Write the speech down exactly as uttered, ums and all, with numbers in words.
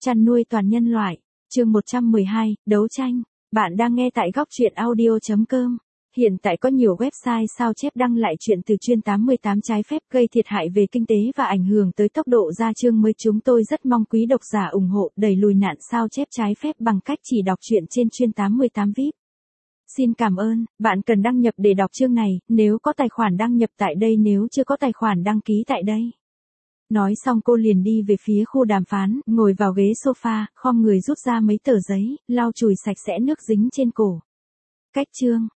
Chăn nuôi toàn nhân loại, chương một trăm mười hai, đấu tranh. Bạn đang nghe tại góc truyện audio chấm com. Hiện tại có nhiều website sao chép đăng lại chuyện từ chuyên tám mươi tám trái phép gây thiệt hại về kinh tế và ảnh hưởng tới tốc độ ra chương mới. Chúng tôi rất mong quý độc giả ủng hộ đẩy lùi nạn sao chép trái phép bằng cách chỉ đọc truyện trên chuyên tám mươi tám vi ai pi. Xin cảm ơn, bạn cần đăng nhập để đọc chương này, nếu có tài khoản đăng nhập tại đây, nếu chưa có tài khoản đăng ký tại đây. Nói xong cô liền đi về phía khu đàm phán, ngồi vào ghế sofa, khom người rút ra mấy tờ giấy, lau chùi sạch sẽ nước dính trên cổ. Cách chương,